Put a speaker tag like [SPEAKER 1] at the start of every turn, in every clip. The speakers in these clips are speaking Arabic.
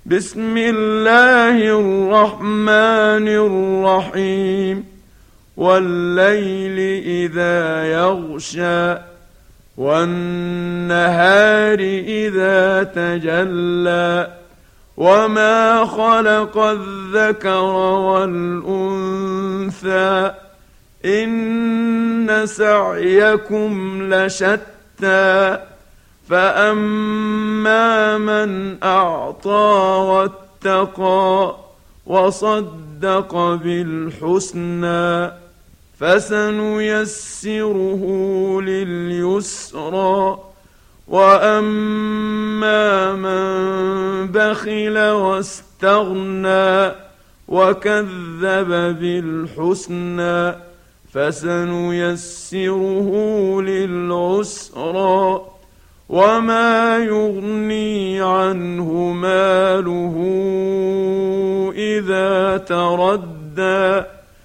[SPEAKER 1] بسم الله الرحمن الرحيم والليل إذا يغشى والنهار إذا تجلى وما خلق الذكر والأنثى إن سعيكم لشتى فأما من أعطى واتقى وصدق بالحسنى فسنيسره لليسرى وأما من بخل واستغنى وكذب بالحسنى فسنيسره للعسرى وما يغني عنه ماله إذا تردى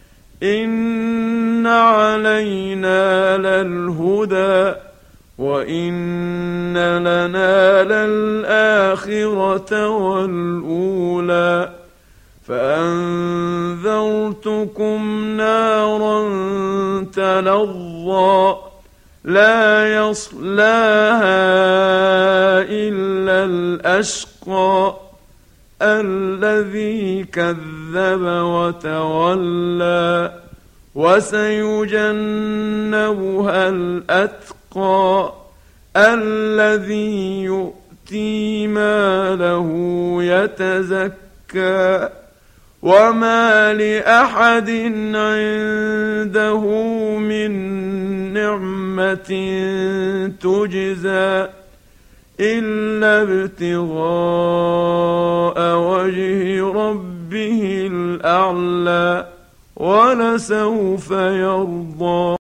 [SPEAKER 1] إن علينا للهدى وإن لنا للآخرة والأولى فأنذرتكم نارا تلظى لا يصلاها إلا الأشقى الذي كذب وتولى وسيجنبها الأتقى الذي يؤتي ماله يتزكى وما لأحد عنده من نعمة تجزى إلا ابتغاء وجه ربه الأعلى ولسوف يرضى.